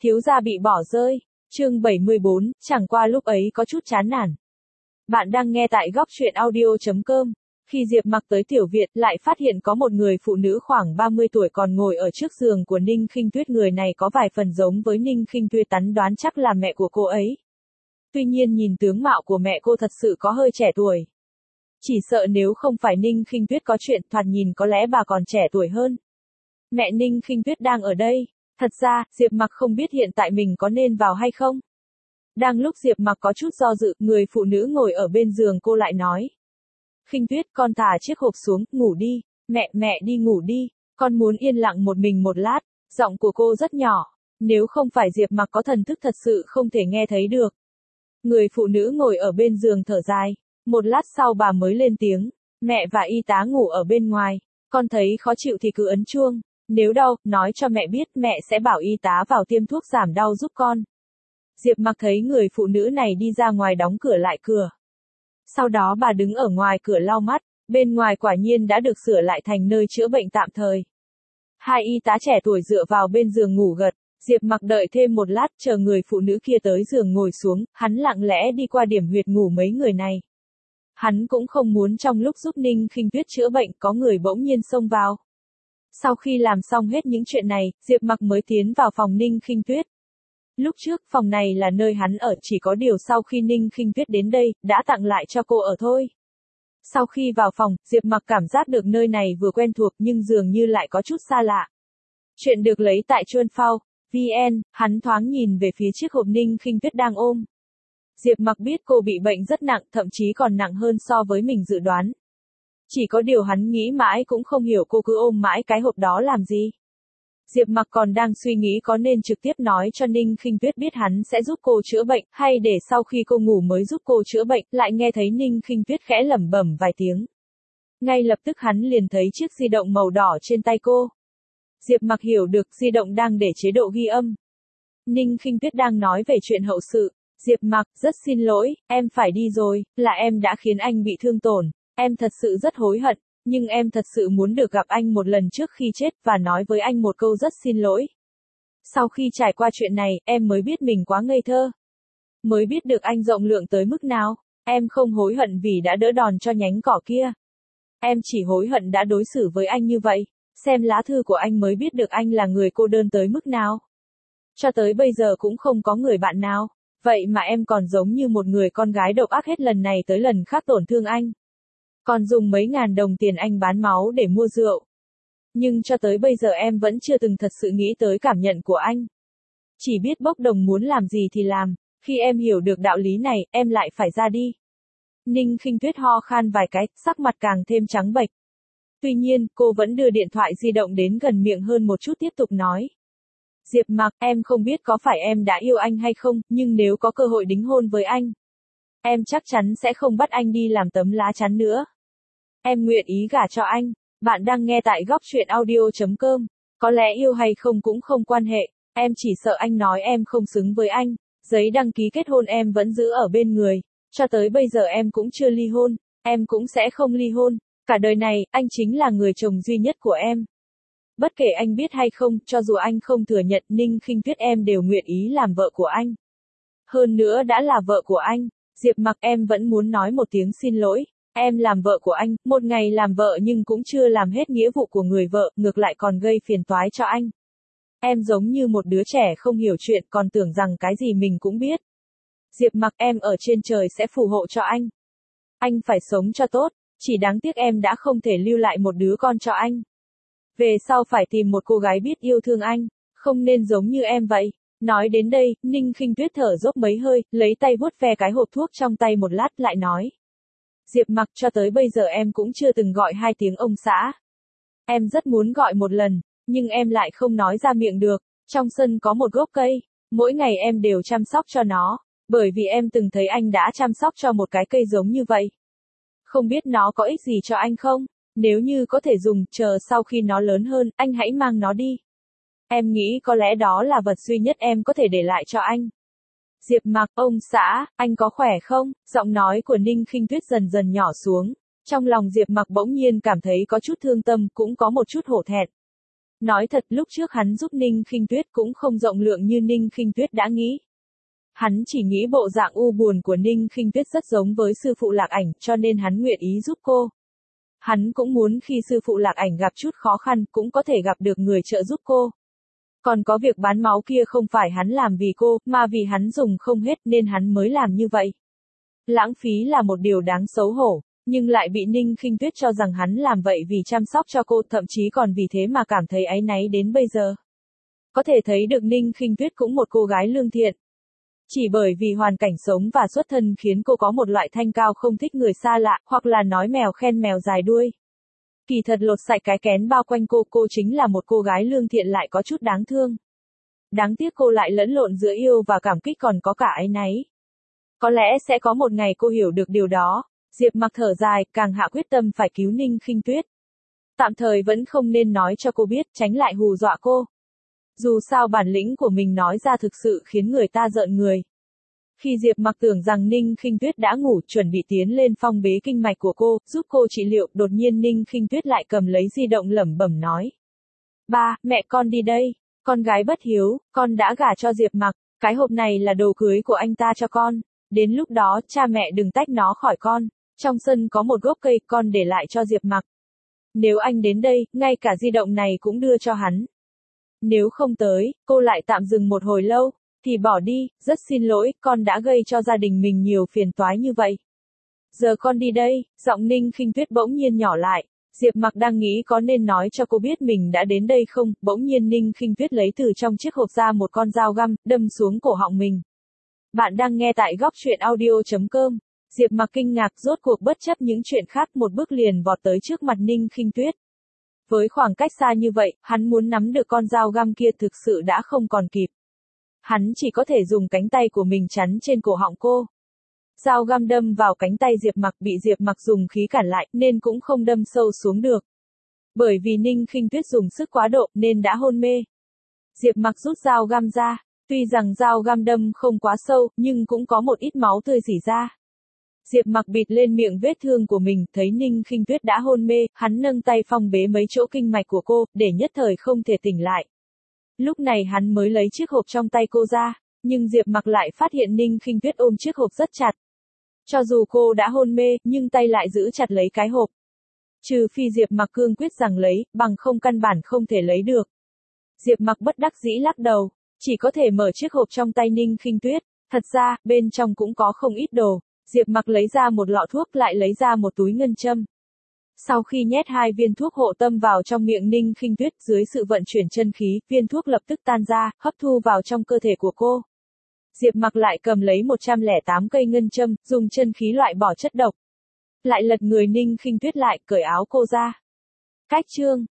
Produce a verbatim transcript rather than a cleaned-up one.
Thiếu gia bị bỏ rơi. Chương bảy mươi bốn, chẳng qua lúc ấy có chút chán nản. Bạn đang nghe tại góc truyện audio chấm com. Khi Diệp Mặc tới tiểu viện, lại phát hiện có một người phụ nữ khoảng ba mươi tuổi còn ngồi ở trước giường của Ninh Khinh Tuyết. Người này có vài phần giống với Ninh Khinh Tuyết, tắn đoán chắc là mẹ của cô ấy. Tuy nhiên nhìn tướng mạo của mẹ cô thật sự có hơi trẻ tuổi. Chỉ sợ nếu không phải Ninh Khinh Tuyết có chuyện, thoạt nhìn có lẽ bà còn trẻ tuổi hơn. Mẹ Ninh Khinh Tuyết đang ở đây. Thật ra, Diệp Mặc không biết hiện tại mình có nên vào hay không. Đang lúc Diệp Mặc có chút do dự, người phụ nữ ngồi ở bên giường cô lại nói. Khinh Tuyết, con thả chiếc hộp xuống, ngủ đi. Mẹ, mẹ đi ngủ đi. Con muốn yên lặng một mình một lát. Giọng của cô rất nhỏ. Nếu không phải Diệp Mặc có thần thức thật sự không thể nghe thấy được. Người phụ nữ ngồi ở bên giường thở dài. Một lát sau bà mới lên tiếng. Mẹ và y tá ngủ ở bên ngoài. Con thấy khó chịu thì cứ ấn chuông. Nếu đau, nói cho mẹ biết, mẹ sẽ bảo y tá vào tiêm thuốc giảm đau giúp con. Diệp Mặc thấy người phụ nữ này đi ra ngoài đóng cửa lại cửa. Sau đó bà đứng ở ngoài cửa lau mắt, bên ngoài quả nhiên đã được sửa lại thành nơi chữa bệnh tạm thời. Hai y tá trẻ tuổi dựa vào bên giường ngủ gật, Diệp Mặc đợi thêm một lát chờ người phụ nữ kia tới giường ngồi xuống, hắn lặng lẽ đi qua điểm huyệt ngủ mấy người này. Hắn cũng không muốn trong lúc giúp Ninh Khinh Tuyết chữa bệnh có người bỗng nhiên xông vào. Sau khi làm xong hết những chuyện này, Diệp Mặc mới tiến vào phòng Ninh Khinh Tuyết. Lúc trước, phòng này là nơi hắn ở, chỉ có điều sau khi Ninh Khinh Tuyết đến đây, đã tặng lại cho cô ở thôi. Sau khi vào phòng, Diệp Mặc cảm giác được nơi này vừa quen thuộc nhưng dường như lại có chút xa lạ. Chuyện được lấy tại Chuan Phao, vn, hắn thoáng nhìn về phía chiếc hộp Ninh Khinh Tuyết đang ôm. Diệp Mặc biết cô bị bệnh rất nặng, thậm chí còn nặng hơn so với mình dự đoán. Chỉ có điều hắn nghĩ mãi cũng không hiểu cô cứ ôm mãi cái hộp đó làm gì. Diệp Mặc còn đang suy nghĩ có nên trực tiếp nói cho Ninh Khinh Tuyết biết hắn sẽ giúp cô chữa bệnh, hay để sau khi cô ngủ mới giúp cô chữa bệnh, lại nghe thấy Ninh Khinh Tuyết khẽ lẩm bẩm vài tiếng. Ngay lập tức hắn liền thấy chiếc di động màu đỏ trên tay cô. Diệp Mặc hiểu được di động đang để chế độ ghi âm. Ninh Khinh Tuyết đang nói về chuyện hậu sự. Diệp Mặc, rất xin lỗi, em phải đi rồi, là em đã khiến anh bị thương tổn. Em thật sự rất hối hận, nhưng em thật sự muốn được gặp anh một lần trước khi chết và nói với anh một câu rất xin lỗi. Sau khi trải qua chuyện này, em mới biết mình quá ngây thơ. Mới biết được anh rộng lượng tới mức nào. Em không hối hận vì đã đỡ đòn cho nhánh cỏ kia. Em chỉ hối hận đã đối xử với anh như vậy. Xem lá thư của anh mới biết được anh là người cô đơn tới mức nào. Cho tới bây giờ cũng không có người bạn nào. Vậy mà em còn giống như một người con gái độc ác, hết lần này tới lần khác tổn thương anh. Còn dùng mấy ngàn đồng tiền anh bán máu để mua rượu. Nhưng cho tới bây giờ em vẫn chưa từng thật sự nghĩ tới cảm nhận của anh. Chỉ biết bốc đồng muốn làm gì thì làm. Khi em hiểu được đạo lý này, em lại phải ra đi. Ninh Khinh Tuyết ho khan vài cái, sắc mặt càng thêm trắng bệch. Tuy nhiên, cô vẫn đưa điện thoại di động đến gần miệng hơn một chút tiếp tục nói. Diệp Mặc, em không biết có phải em đã yêu anh hay không, nhưng nếu có cơ hội đính hôn với anh, em chắc chắn sẽ không bắt anh đi làm tấm lá chắn nữa. Em nguyện ý gả cho anh. Bạn đang nghe tại góc truyện audio chấm com. Có lẽ yêu hay không cũng không quan hệ. Em chỉ sợ anh nói em không xứng với anh. Giấy đăng ký kết hôn em vẫn giữ ở bên người. Cho tới bây giờ em cũng chưa ly hôn. Em cũng sẽ không ly hôn. Cả đời này, anh chính là người chồng duy nhất của em. Bất kể anh biết hay không, cho dù anh không thừa nhận, Ninh Khinh Tuyết em đều nguyện ý làm vợ của anh. Hơn nữa đã là vợ của anh. Diệp Mặc, em vẫn muốn nói một tiếng xin lỗi. Em làm vợ của anh, một ngày làm vợ nhưng cũng chưa làm hết nghĩa vụ của người vợ, ngược lại còn gây phiền toái cho anh. Em giống như một đứa trẻ không hiểu chuyện, còn tưởng rằng cái gì mình cũng biết. Diệp Mặc, em ở trên trời sẽ phù hộ cho anh. Anh phải sống cho tốt, chỉ đáng tiếc em đã không thể lưu lại một đứa con cho anh. Về sau phải tìm một cô gái biết yêu thương anh, không nên giống như em vậy. Nói đến đây, Ninh Khinh Tuyết thở dốc mấy hơi, lấy tay vuốt ve cái hộp thuốc trong tay một lát lại nói. Diệp Mặc, cho tới bây giờ em cũng chưa từng gọi hai tiếng ông xã. Em rất muốn gọi một lần, nhưng em lại không nói ra miệng được. Trong sân có một gốc cây, mỗi ngày em đều chăm sóc cho nó, bởi vì em từng thấy anh đã chăm sóc cho một cái cây giống như vậy. Không biết nó có ích gì cho anh không? Nếu như có thể dùng, chờ sau khi nó lớn hơn, anh hãy mang nó đi. Em nghĩ có lẽ đó là vật duy nhất em có thể để lại cho anh. Diệp Mặc, ông xã, anh có khỏe không? Giọng nói của Ninh Khinh Tuyết dần dần nhỏ xuống. Trong lòng Diệp Mặc bỗng nhiên cảm thấy có chút thương tâm, cũng có một chút hổ thẹn. Nói thật lúc trước hắn giúp Ninh Khinh Tuyết cũng không rộng lượng như Ninh Khinh Tuyết đã nghĩ. Hắn chỉ nghĩ bộ dạng u buồn của Ninh Khinh Tuyết rất giống với sư phụ Lạc Ảnh cho nên hắn nguyện ý giúp cô. Hắn cũng muốn khi sư phụ Lạc Ảnh gặp chút khó khăn cũng có thể gặp được người trợ giúp cô. Còn có việc bán máu kia không phải hắn làm vì cô, mà vì hắn dùng không hết nên hắn mới làm như vậy. Lãng phí là một điều đáng xấu hổ, nhưng lại bị Ninh Khinh Tuyết cho rằng hắn làm vậy vì chăm sóc cho cô, thậm chí còn vì thế mà cảm thấy áy náy đến bây giờ. Có thể thấy được Ninh Khinh Tuyết cũng một cô gái lương thiện. Chỉ bởi vì hoàn cảnh sống và xuất thân khiến cô có một loại thanh cao không thích người xa lạ, hoặc là nói mèo khen mèo dài đuôi. Kỳ thật lột sạch cái kén bao quanh cô, cô chính là một cô gái lương thiện lại có chút đáng thương. Đáng tiếc cô lại lẫn lộn giữa yêu và cảm kích còn có cả áy náy. Có lẽ sẽ có một ngày cô hiểu được điều đó. Diệp Mặc thở dài, càng hạ quyết tâm phải cứu Ninh Khinh Tuyết. Tạm thời vẫn không nên nói cho cô biết, tránh lại hù dọa cô. Dù sao bản lĩnh của mình nói ra thực sự khiến người ta rợn người. Khi Diệp Mặc tưởng rằng Ninh Khinh Tuyết đã ngủ, chuẩn bị tiến lên phong bế kinh mạch của cô, giúp cô trị liệu, đột nhiên Ninh Khinh Tuyết lại cầm lấy di động lẩm bẩm nói. Ba, mẹ con đi đây. Con gái bất hiếu, con đã gả cho Diệp Mặc, cái hộp này là đồ cưới của anh ta cho con. Đến lúc đó, cha mẹ đừng tách nó khỏi con. Trong sân có một gốc cây, con để lại cho Diệp Mặc. Nếu anh đến đây, ngay cả di động này cũng đưa cho hắn. Nếu không tới, cô lại tạm dừng một hồi lâu, thì bỏ đi, rất xin lỗi, con đã gây cho gia đình mình nhiều phiền toái như vậy. Giờ con đi đây, giọng Ninh Khinh Tuyết bỗng nhiên nhỏ lại. Diệp Mặc đang nghĩ có nên nói cho cô biết mình đã đến đây không, bỗng nhiên Ninh Khinh Tuyết lấy từ trong chiếc hộp ra một con dao găm, đâm xuống cổ họng mình. Bạn đang nghe tại góc truyện audio chấm com. Diệp Mặc kinh ngạc, rốt cuộc bất chấp những chuyện khác một bước liền vọt tới trước mặt Ninh Khinh Tuyết. Với khoảng cách xa như vậy, hắn muốn nắm được con dao găm kia thực sự đã không còn kịp. Hắn chỉ có thể dùng cánh tay của mình chắn trên cổ họng cô. Dao găm đâm vào cánh tay Diệp Mặc, bị Diệp Mặc dùng khí cản lại nên cũng không đâm sâu xuống được. Bởi vì Ninh Khinh Tuyết dùng sức quá độ nên đã hôn mê. Diệp Mặc rút dao găm ra, tuy rằng dao găm đâm không quá sâu nhưng cũng có một ít máu tươi rỉ ra. Diệp Mặc bịt lên miệng vết thương của mình, thấy Ninh Khinh Tuyết đã hôn mê, hắn nâng tay phong bế mấy chỗ kinh mạch của cô, để nhất thời không thể tỉnh lại. Lúc này hắn mới lấy chiếc hộp trong tay cô ra, nhưng Diệp Mặc lại phát hiện Ninh Khinh Tuyết ôm chiếc hộp rất chặt. Cho dù cô đã hôn mê, nhưng tay lại giữ chặt lấy cái hộp. Trừ phi Diệp Mặc cương quyết rằng lấy, bằng không căn bản không thể lấy được. Diệp Mặc bất đắc dĩ lắc đầu, chỉ có thể mở chiếc hộp trong tay Ninh Khinh Tuyết. Thật ra, bên trong cũng có không ít đồ. Diệp Mặc lấy ra một lọ thuốc, lại lấy ra một túi ngân châm. Sau khi nhét hai viên thuốc hộ tâm vào trong miệng Ninh Khinh Tuyết, dưới sự vận chuyển chân khí, viên thuốc lập tức tan ra, hấp thu vào trong cơ thể của cô. Diệp Mặc lại cầm lấy một trăm lẻ tám cây ngân châm, dùng chân khí loại bỏ chất độc. Lại lật người Ninh Khinh Tuyết lại, cởi áo cô ra. Cách chương